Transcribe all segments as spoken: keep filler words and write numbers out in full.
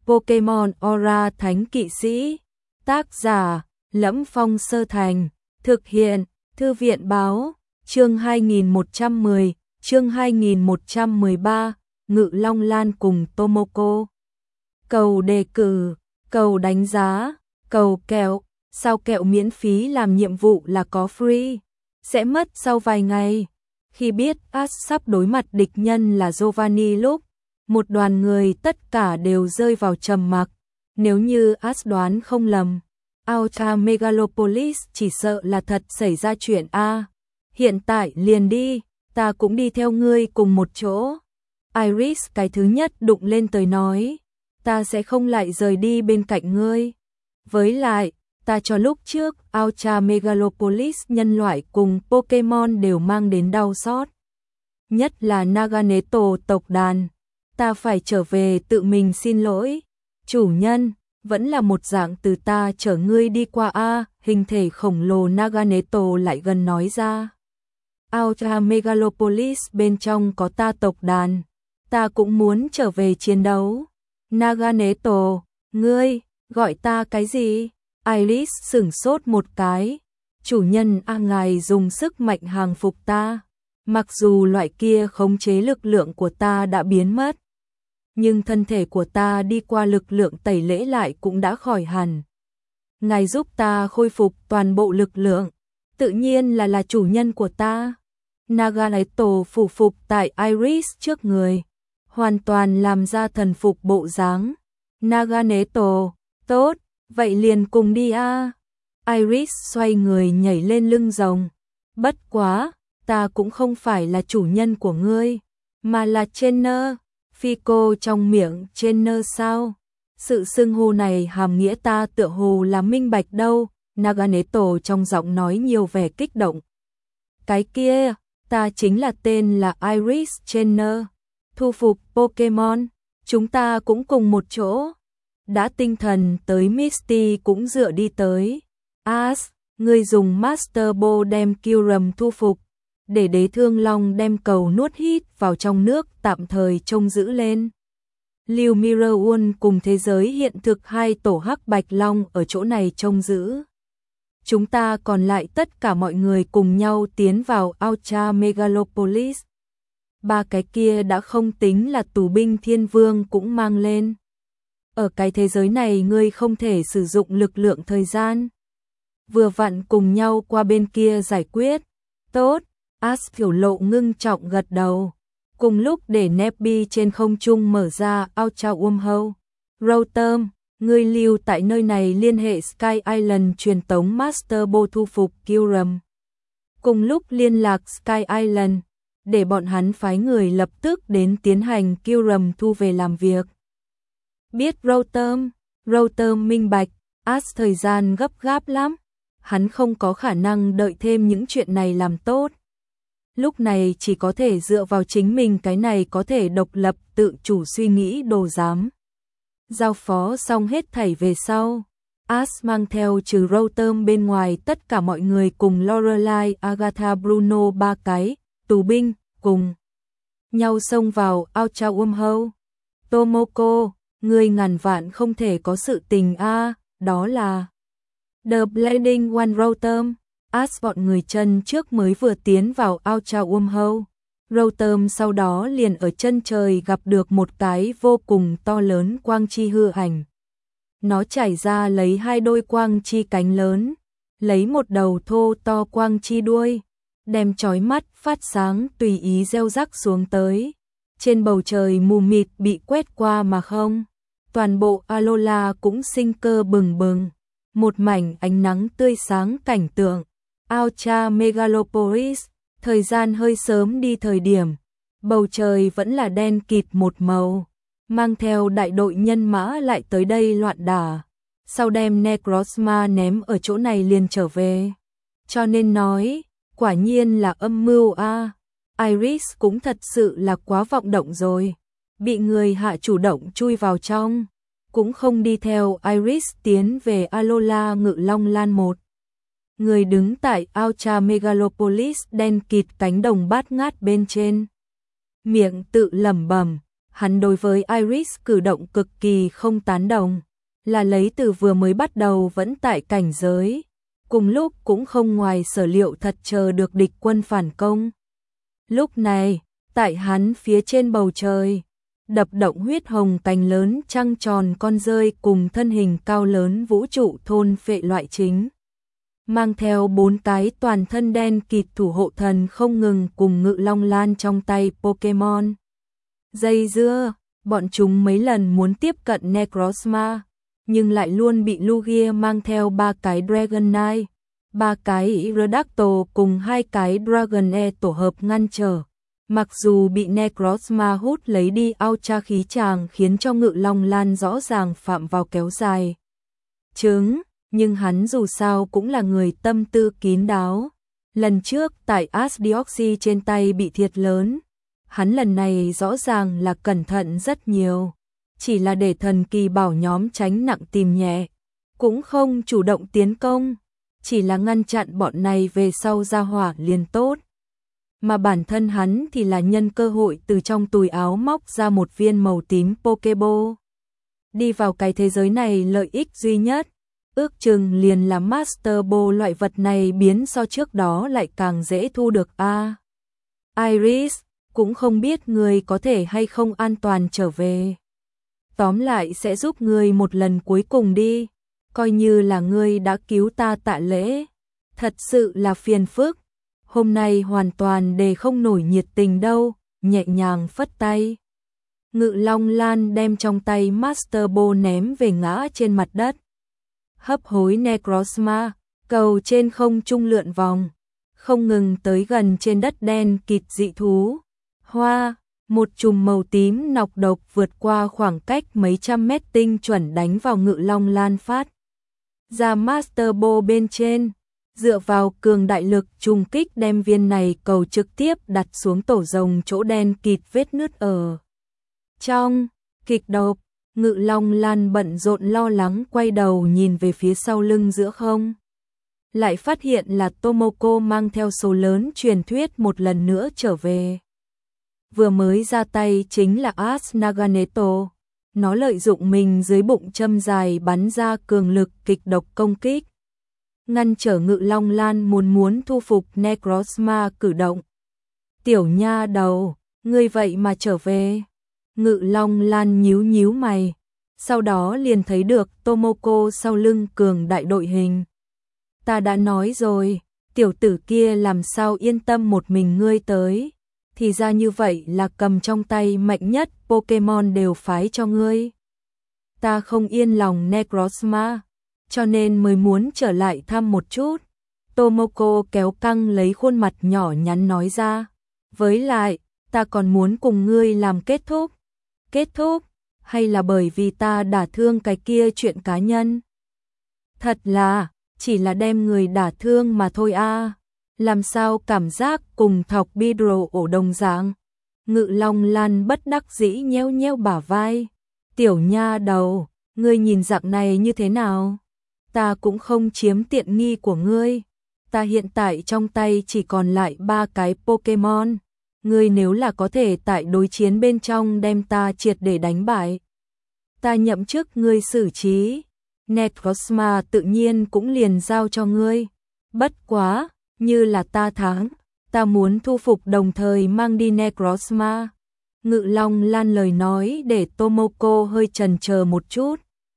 Pokemon Aura Thánh Kỵ Sĩ. Tác giả: Lẫm Phong Sơ Thành. Thực hiện: Thư viện Báo. Chương hai nghìn một trăm mười, chương hai nghìn một trăm mười ba, Ngự Long Lan cùng Tomoko. Cầu đề cử, cầu đánh giá, cầu kẹo. Sao kẹo miễn phí làm nhiệm vụ là có free? Sẽ mất sau vài ngày. Khi biết Ash sắp đối mặt địch nhân là Giovanni lúc, một đoàn người tất cả đều rơi vào trầm mặc. Nếu như Ash đoán không lầm, Ultra Megalopolis chỉ sợ là thật xảy ra chuyện a. Hiện tại liền đi, ta cũng đi theo ngươi cùng một chỗ. Iris cái thứ nhất đụng lên tới nói, ta sẽ không lại rời đi bên cạnh ngươi. Với lại, ta cho lúc trước Ultra Megalopolis nhân loại cùng Pokemon đều mang đến đau xót. Nhất là Naganeto tộc đàn. Ta phải trở về tự mình xin lỗi. Chủ nhân, vẫn là một dạng từ ta chở ngươi đi qua a. Hình thể khổng lồ Naganeto lại gần nói ra. Ultra Megalopolis bên trong có ta tộc đàn. Ta cũng muốn trở về chiến đấu. Naganeto, ngươi, gọi ta cái gì? Iris sửng sốt một cái. Chủ nhân a, ngài dùng sức mạnh hàng phục ta. Mặc dù loại kia khống chế lực lượng của ta đã biến mất, nhưng thân thể của ta đi qua lực lượng tẩy lễ lại cũng đã khỏi hẳn. Ngài giúp ta khôi phục toàn bộ lực lượng, tự nhiên là là chủ nhân của ta. Naganeto phủ phục tại Iris trước người, hoàn toàn làm ra thần phục bộ dáng. Naganeto, tốt, vậy liền cùng đi a. Iris xoay người nhảy lên lưng rồng. Bất quá, ta cũng không phải là chủ nhân của ngươi, mà là trainer. Phi cô trong miệng trainer sao? Sự xưng hô này hàm nghĩa ta tựa hồ là minh bạch đâu. Naganeto trong giọng nói nhiều vẻ kích động. Cái kia, ta chính là tên là Iris Trainer. Thu phục Pokemon, chúng ta cũng cùng một chỗ. Đã tinh thần tới Misty cũng dựa đi tới. Ash, ngươi dùng Master Ball đem Kyurem thu phục, để đế thương long đem cầu nuốt hít vào trong nước tạm thời trông giữ lên. Lưu Mirror cùng thế giới hiện thực hai tổ hắc bạch long ở chỗ này trông giữ. Chúng ta còn lại tất cả mọi người cùng nhau tiến vào Ultra Megalopolis. Ba cái kia đã không tính là tù binh thiên vương cũng mang lên. Ở cái thế giới này ngươi không thể sử dụng lực lượng thời gian. Vừa vặn cùng nhau qua bên kia giải quyết. Tốt, Ash biểu lộ ngưng trọng gật đầu. Cùng lúc để Nebby trên không trung mở ra Ultra Wormhole. Rotom, ngươi lưu tại nơi này liên hệ Sky Island truyền tống Master Ball thu phục Kyurem. Cùng lúc liên lạc Sky Island, để bọn hắn phái người lập tức đến tiến hành Kyurem thu về làm việc. Biết Rotom, Rotom minh bạch, Ash thời gian gấp gáp lắm. Hắn không có khả năng đợi thêm những chuyện này làm tốt. Lúc này chỉ có thể dựa vào chính mình, cái này có thể độc lập tự chủ suy nghĩ đồ giám. Giao phó xong hết thảy về sau, Ash mang theo trừ Rotom bên ngoài tất cả mọi người cùng Lorelai, Agatha, Bruno ba cái tù binh cùng nhau xông vào Ultra Wormhole. Tomoko, ngươi ngàn vạn không thể có sự tình a, đó là The Bleeding One Rotom. Ash bọn người chân trước mới vừa tiến vào Ultra Wormhole. Rotom sau đó liền ở chân trời gặp được một cái vô cùng to lớn quang chi hư ảnh. Nó trải ra lấy hai đôi quang chi cánh lớn, lấy một đầu thô to quang chi đuôi, đem chói mắt phát sáng tùy ý gieo rắc xuống tới. Trên bầu trời mù mịt bị quét qua mà không. Toàn bộ Alola cũng sinh cơ bừng bừng. Một mảnh ánh nắng tươi sáng cảnh tượng. Ultra Megalopolis, thời gian hơi sớm đi thời điểm, bầu trời vẫn là đen kịt một màu, mang theo đại đội nhân mã lại tới đây loạn đả, sau đem Necrozma ném ở chỗ này liền trở về. Cho nên nói, quả nhiên là âm mưu a. Iris cũng thật sự là quá vọng động rồi, bị người hạ chủ động chui vào trong, cũng không đi theo Iris tiến về Alola Ngự Long Lan một. Người đứng tại Ultra Megalopolis đen kịt cánh đồng bát ngát bên trên, miệng tự lẩm bẩm, Hắn đối với Iris cử động cực kỳ không tán đồng, là lấy từ vừa mới bắt đầu vẫn tại cảnh giới, cùng lúc cũng không ngoài sở liệu thật chờ được địch quân phản công. Lúc này, tại hắn phía trên bầu trời, đập động huyết hồng cánh lớn trăng tròn con rơi cùng thân hình cao lớn vũ trụ thôn phệ loại chính. Mang theo bốn cái toàn thân đen kịt thủ hộ thần không ngừng cùng Ngự Long Lan trong tay Pokemon. Dây dưa, bọn chúng mấy lần muốn tiếp cận Necrozma, nhưng lại luôn bị Lugia mang theo ba cái Dragonite, ba cái Iridactyl cùng hai cái Dragonair tổ hợp ngăn trở. Mặc dù bị Necrozma hút lấy đi Ultra khí tràng khiến cho Ngự Long Lan rõ ràng phạm vào kéo dài trứng, nhưng hắn dù sao cũng là người tâm tư kín đáo. Lần trước tại Asdeoxy trên tay bị thiệt lớn, hắn lần này rõ ràng là cẩn thận rất nhiều, chỉ là để thần kỳ bảo nhóm tránh nặng tìm nhẹ, cũng không chủ động tiến công, chỉ là ngăn chặn bọn này về sau ra hỏa liền tốt. Mà bản thân hắn thì là nhân cơ hội từ trong túi áo móc ra một viên màu tím Pokeball. Đi vào cái thế giới này lợi ích duy nhất, ước chừng liền là Master Ball, loại vật này biến so trước đó lại càng dễ thu được a. À, Iris, cũng không biết người có thể hay không an toàn trở về. Tóm lại sẽ giúp người một lần cuối cùng đi, coi như là ngươi đã cứu ta tạ lễ. Thật sự là phiền phức. Hôm nay hoàn toàn để không nổi nhiệt tình đâu, nhẹ nhàng phất tay. Ngự Long Lan đem trong tay Master Ball ném về ngã trên mặt đất. Hấp hối Necrozma, cầu trên không trung lượn vòng, không ngừng tới gần trên đất đen kịt dị thú. Hoa, một chùm màu tím nọc độc vượt qua khoảng cách mấy trăm mét tinh chuẩn đánh vào Ngự Long Lan phát ra Master Ball bên trên. Dựa vào cường đại lực trùng kích đem viên này cầu trực tiếp đặt xuống tổ rồng chỗ đen kịt vết nứt ở trong. Kịch độc, Ngự Long Lan bận rộn lo lắng quay đầu nhìn về phía sau lưng giữa không. Lại phát hiện là Tomoko mang theo số lớn truyền thuyết một lần nữa trở về. Vừa mới ra tay chính là As Naganeto. Nó lợi dụng mình dưới bụng châm dài bắn ra cường lực kịch độc công kích, ngăn trở Ngự Long Lan muốn muốn thu phục Necrozma cử động. Tiểu nha đầu, ngươi vậy mà trở về. Ngự Long Lan nhíu nhíu mày, sau đó liền thấy được Tomoko sau lưng cường đại đội hình. Ta đã nói rồi, tiểu tử kia làm sao yên tâm một mình ngươi tới, thì ra như vậy là cầm trong tay mạnh nhất Pokemon đều phái cho ngươi. Ta không yên lòng Necrozma, cho nên mới muốn trở lại thăm một chút. Tomoko kéo căng lấy khuôn mặt nhỏ nhắn nói ra. Với lại, ta còn muốn cùng ngươi làm kết thúc. Kết thúc? Hay là bởi vì ta đả thương cái kia chuyện cá nhân? Thật là, chỉ là đem người đả thương mà thôi a. À. Làm sao cảm giác cùng thọc Bidro ổ đồng dạng? Ngự Long Lan bất đắc dĩ nheo nheo bả vai. Tiểu nha đầu, ngươi nhìn dạng này như thế nào? Ta cũng không chiếm tiện nghi của ngươi. Ta hiện tại trong tay chỉ còn lại ba cái Pokemon. Ngươi nếu là có thể tại đối chiến bên trong đem ta triệt để đánh bại, ta nhậm chức ngươi xử trí. Necrozma tự nhiên cũng liền giao cho ngươi. Bất quá, như là ta thắng, ta muốn thu phục đồng thời mang đi Necrozma. Ngự Long Lan lời nói để Tomoko hơi chần chờ một chút.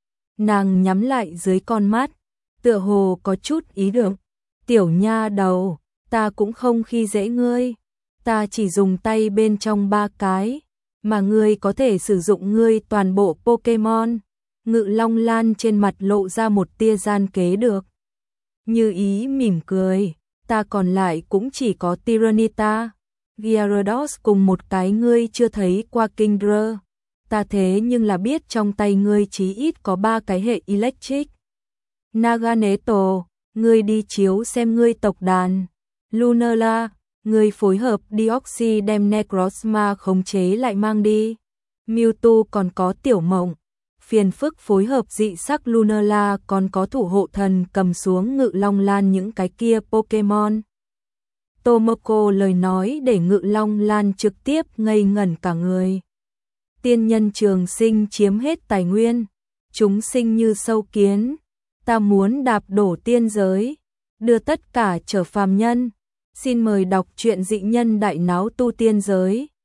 Nàng nhắm lại dưới con mắt, tựa hồ có chút ý tưởng. Tiểu nha đầu, ta cũng không khi dễ ngươi. Ta chỉ dùng tay bên trong ba cái, mà ngươi có thể sử dụng ngươi toàn bộ Pokemon. Ngự Long Lan trên mặt lộ ra một tia gian kế được. Như ý mỉm cười, ta còn lại cũng chỉ có Tyranitar, Gyarados cùng một cái ngươi chưa thấy qua Kingdra. Ta thế nhưng là biết trong tay ngươi chí ít có ba cái hệ Electric. Naganeto, ngươi đi chiếu xem ngươi tộc đàn. Lunala, ngươi phối hợp Deoxy đem Necrozma khống chế lại mang đi. Mewtwo còn có Tiểu Mộng. Phiền phức phối hợp dị sắc Lunala còn có thủ hộ thần cầm xuống Ngự Long Lan những cái kia Pokemon. Tomoko lời nói để Ngự Long Lan trực tiếp ngây ngẩn cả người. tiên nhân trường sinh chiếm hết tài nguyên, chúng sinh như sâu kiến, ta muốn đạp đổ tiên giới, đưa tất cả trở phàm nhân. Xin mời đọc truyện Dị Nhân Đại Náo Tu Tiên Giới.